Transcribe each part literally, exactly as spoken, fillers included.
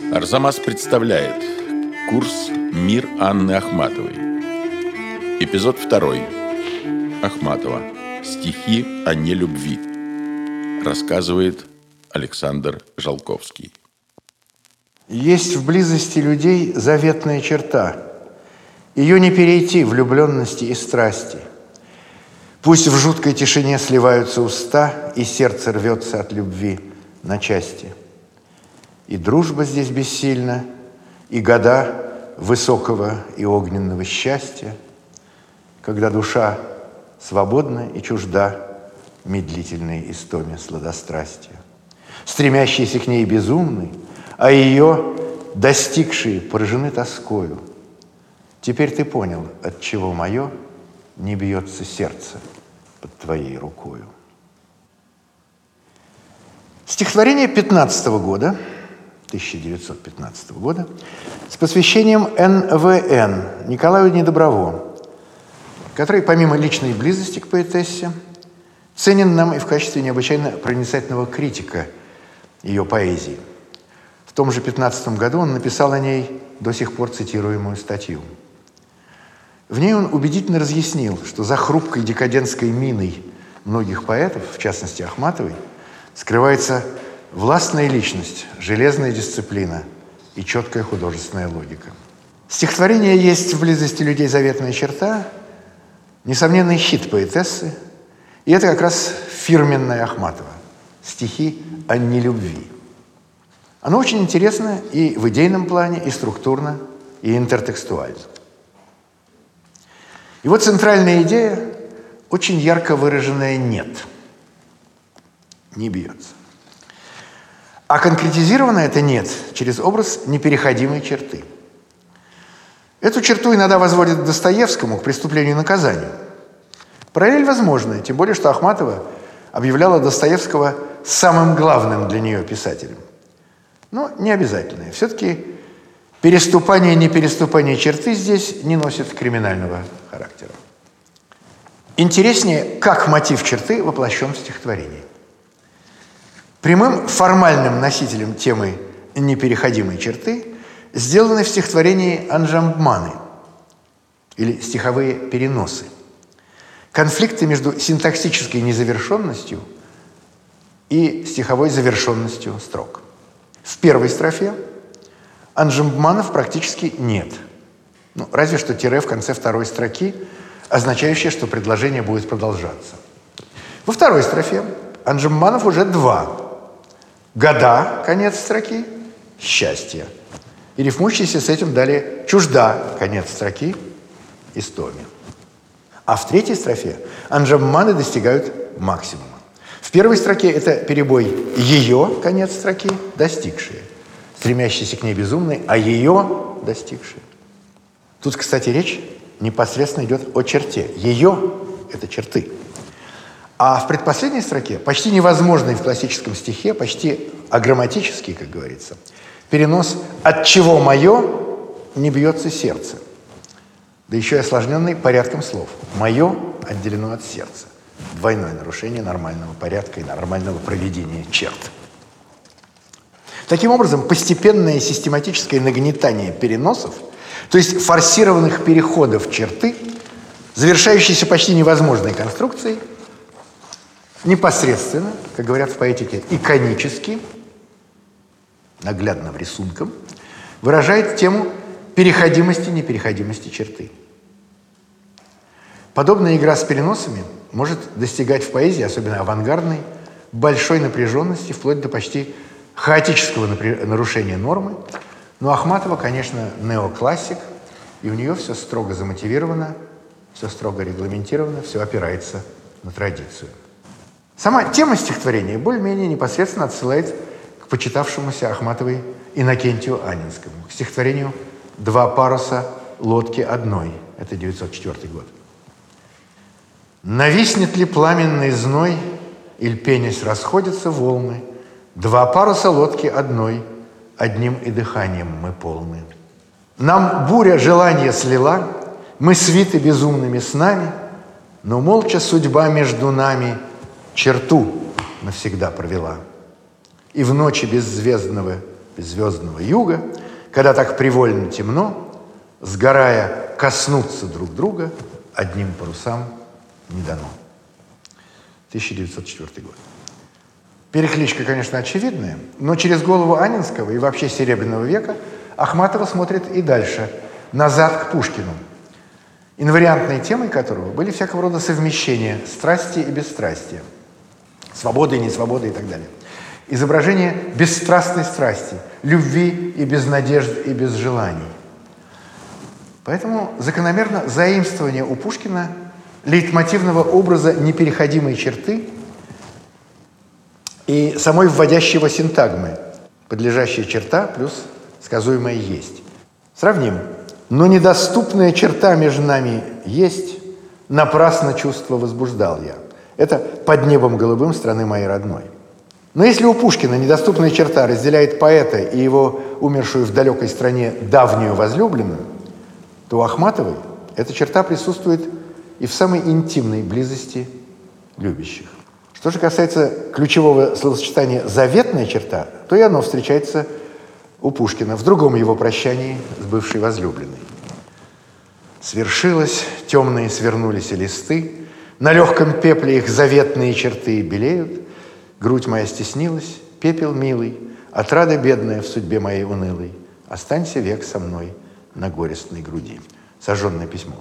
Арзамас представляет курс «Мир» Анны Ахматовой. Эпизод второй. Ахматова. Стихи о нелюбви. Рассказывает Александр Жалковский. Есть в близости людей заветная черта. Ее не перейти влюбленности и страсти. Пусть в жуткой тишине сливаются уста, и сердце рвется от любви на части. И дружба здесь бессильна, и года высокого и огненного счастья, когда душа свободна и чужда медлительной истоме сладострастия. Стремящиеся к ней безумны, а ее достигшие поражены тоскою. Теперь ты понял, отчего мое не бьется сердце под твоей рукою. Стихотворение пятнадцатого года, тысяча девятьсот пятнадцатого года, с посвящением эн вэ эн Николаю Недоброво, который, помимо личной близости к поэтессе, ценен нам и в качестве необычайно проницательного критика ее поэзии. В том же пятнадцатом году он написал о ней до сих пор цитируемую статью. В ней он убедительно разъяснил, что за хрупкой декадентской миной многих поэтов, в частности Ахматовой, скрывается властная личность, железная дисциплина и четкая художественная логика. Стихотворение «Есть в близости людей заветная черта» – несомненный хит поэтессы, и это как раз фирменная Ахматова – стихи о нелюбви. Оно очень интересно и в идейном плане, и структурно, и интертекстуально. И вот центральная идея, очень ярко выраженная «нет». Не бьется. А конкретизировано это «нет» через образ непереходимой черты. Эту черту иногда возводят к Достоевскому, к преступлению и наказанию. Параллель возможна, тем более, что Ахматова объявляла Достоевского самым главным для нее писателем. Но не обязательно. Все-таки переступание и непереступание черты здесь не носит криминального характера. Интереснее, как мотив черты воплощен в стихотворении. Прямым формальным носителем темы непереходимой черты сделаны в стихотворении анжамбманы, или стиховые переносы. Конфликты между синтаксической незавершенностью и стиховой завершенностью строк. В первой строфе анжамбманов практически нет. Ну, разве что тире в конце второй строки, означающее, что предложение будет продолжаться. Во второй строфе анжамбманов уже два. Года, конец строки, счастье. И рифмующийся с этим далее чужда, конец строки, истоме. А в третьей строфе анжамбманы достигают максимума. В первой строке это перебой ее, конец строки, достигшие. Стремящийся к ней безумный, а ее достигшие. Тут, кстати, речь непосредственно идет о черте. Ее – это черты. А в предпоследней строке, почти невозможный в классическом стихе, почти аграмматический, как говорится, перенос «от чего мое не бьется сердце», да еще и осложненный порядком слов. «Мое» отделено от сердца. Двойное нарушение нормального порядка и нормального проведения черт. Таким образом, постепенное и систематическое нагнетание переносов, то есть форсированных переходов черты, завершающиеся почти невозможной конструкцией, непосредственно, как говорят в поэтике, иконически, наглядным рисунком, выражает тему переходимости и непереходимости черты. Подобная игра с переносами может достигать в поэзии, особенно авангардной, большой напряженности, вплоть до почти хаотического нарушения нормы. Но Ахматова, конечно, неоклассик, и у нее все строго замотивировано, все строго регламентировано, все опирается на традицию. Сама тема стихотворения более-менее непосредственно отсылает к почитавшемуся Ахматовой Иннокентию Анинскому, к стихотворению «Два паруса лодки одной». Это девятьсот четвёртый год. «Нависнет ли пламенный зной, иль пенясь расходятся волны, два паруса лодки одной, одним и дыханием мы полны. Нам буря желания слила, мы свиты безумными снами, но молча судьба между нами черту навсегда провела. И в ночи беззвездного из звездного юга, когда так привольно темно, сгорая, коснуться друг друга одним парусам не дано. тысяча девятьсот четвёртый год. Перекличка, конечно, очевидная, но через голову Анненского и вообще Серебряного века Ахматова смотрит и дальше, назад к Пушкину, инвариантной темой которого были всякого рода совмещения страсти и бесстрастия, свободы и несвободы и так далее. Изображение бесстрастной страсти, любви и без надежд и без желаний. Поэтому закономерно заимствование у Пушкина лейтмотивного образа непереходимой черты и самой вводящего синтагмы, подлежащая черта плюс сказуемое есть. Сравним. Но недоступная черта между нами есть, напрасно чувство возбуждал я. Это «Под небом голубым страны моей родной». Но если у Пушкина недоступная черта разделяет поэта и его умершую в далекой стране давнюю возлюбленную, то у Ахматовой эта черта присутствует и в самой интимной близости любящих. Что же касается ключевого словосочетания «заветная черта», то и оно встречается у Пушкина в другом его прощании с бывшей возлюбленной. «Свершилось, темные свернулись и листы, на легком пепле их заветные черты белеют, грудь моя стеснилась, пепел милый, отрада бедная в судьбе моей унылой, останься век со мной на горестной груди». Сожженное письмо.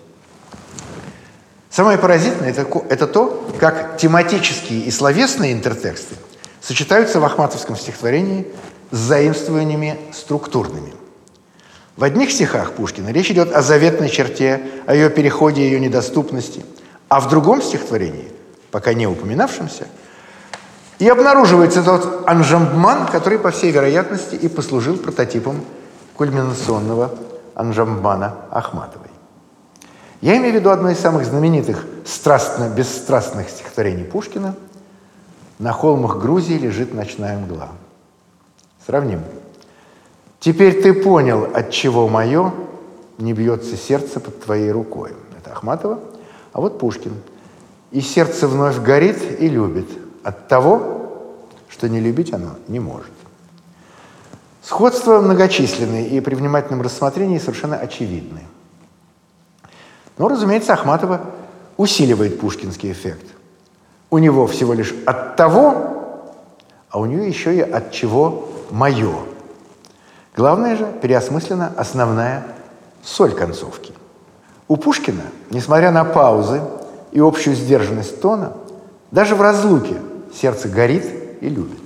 Самое поразительное это, это то, как тематические и словесные интертексты сочетаются в ахматовском стихотворении с заимствованиями структурными. В одних стихах Пушкина речь идет о заветной черте, о ее переходе, ее недоступности, а в другом стихотворении, пока не упоминавшемся, и обнаруживается тот анжамбман, который, по всей вероятности, и послужил прототипом кульминационного анжамбмана Ахматовой. Я имею в виду одно из самых знаменитых страстно-бесстрастных стихотворений Пушкина «На холмах Грузии лежит ночная мгла». Сравним. «Теперь ты понял, отчего мое не бьется сердце под твоей рукой». Это Ахматова. А вот Пушкин. «И сердце вновь горит и любит от того, что не любить оно не может». Сходства многочисленные и при внимательном рассмотрении совершенно очевидны. Но, разумеется, Ахматова усиливает пушкинский эффект. У него всего лишь от того, а у нее еще и от чего мое. Главное же, переосмыслена основная соль концовки. У Пушкина, несмотря на паузы и общую сдержанность тона, даже в разлуке сердце горит и любит.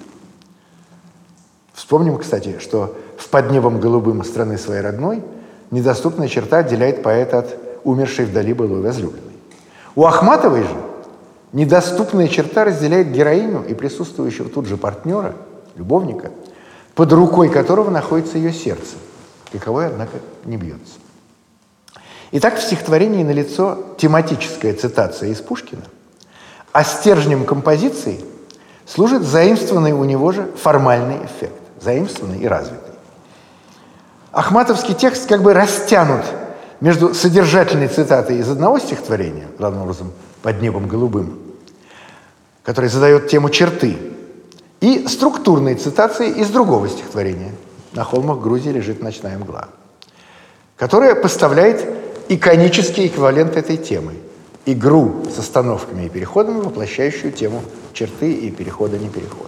Вспомним, кстати, что в «Под небом голубым страны своей родной» недоступная черта отделяет поэта от умершей вдали былой возлюбленной. У Ахматовой же недоступная черта разделяет героиню и присутствующего тут же партнера, любовника, под рукой которого находится ее сердце, каковое, однако, не бьется. Итак, в стихотворении налицо тематическая цитация из Пушкина, а стержнем композиции служит заимствованный у него же формальный эффект, заимствованный и развитый. Ахматовский текст как бы растянут между содержательной цитатой из одного стихотворения, главным образом «Под небом голубым», который задает тему черты, и структурной цитацией из другого стихотворения «На холмах Грузии лежит ночная мгла», которая поставляет иконический эквивалент этой темы – игру с остановками и переходами, воплощающую тему черты и перехода-неперехода.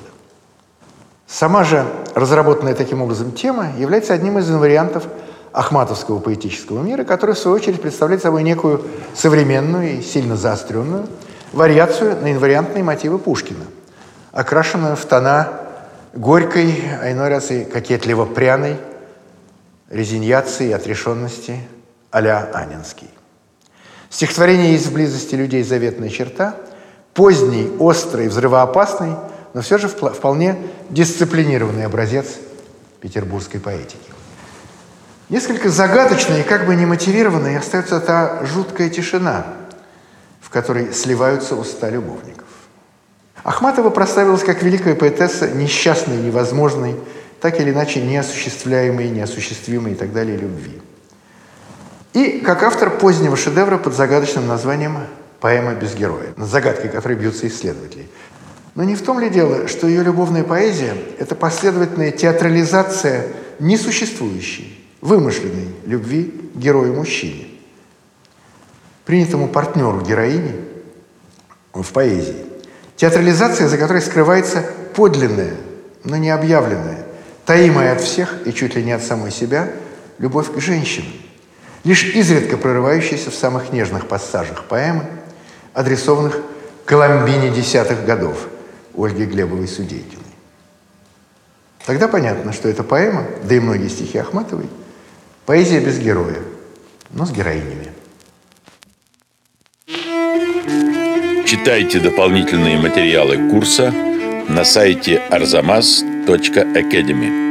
Сама же разработанная таким образом тема является одним из инвариантов ахматовского поэтического мира, который, в свою очередь, представляет собой некую современную и сильно заостренную вариацию на инвариантные мотивы Пушкина, окрашенную в тона горькой, а иной раз и кокетливо-пряной резиньяции и отрешенности а-ля Анненский. Стихотворение есть в близости людей заветная черта, поздний, острый, взрывоопасный, но все же вполне дисциплинированный образец петербургской поэтики. Несколько загадочной и как бы немотивированной остается та жуткая тишина, в которой сливаются уста любовников. Ахматова прославилась как великая поэтесса несчастной, невозможной, так или иначе неосуществляемой, неосуществимой и так далее любви. И как автор позднего шедевра под загадочным названием «Поэма без героя», над загадкой которой бьются исследователи. Но не в том ли дело, что ее любовная поэзия – это последовательная театрализация несуществующей, вымышленной любви к герою-мужчине, принятому партнеру героини в поэзии. Театрализация, за которой скрывается подлинная, но не объявленная, таимая от всех и чуть ли не от самой себя любовь к женщинам, лишь изредка прорывающаяся в самых нежных пассажах поэмы, адресованных Коломбине десятых годов Ольги Глебовой-Судейкиной. Тогда понятно, что эта поэма, да и многие стихи Ахматовой, поэзия без героя, но с героинями. Читайте дополнительные материалы курса на сайте арзамас точка академи.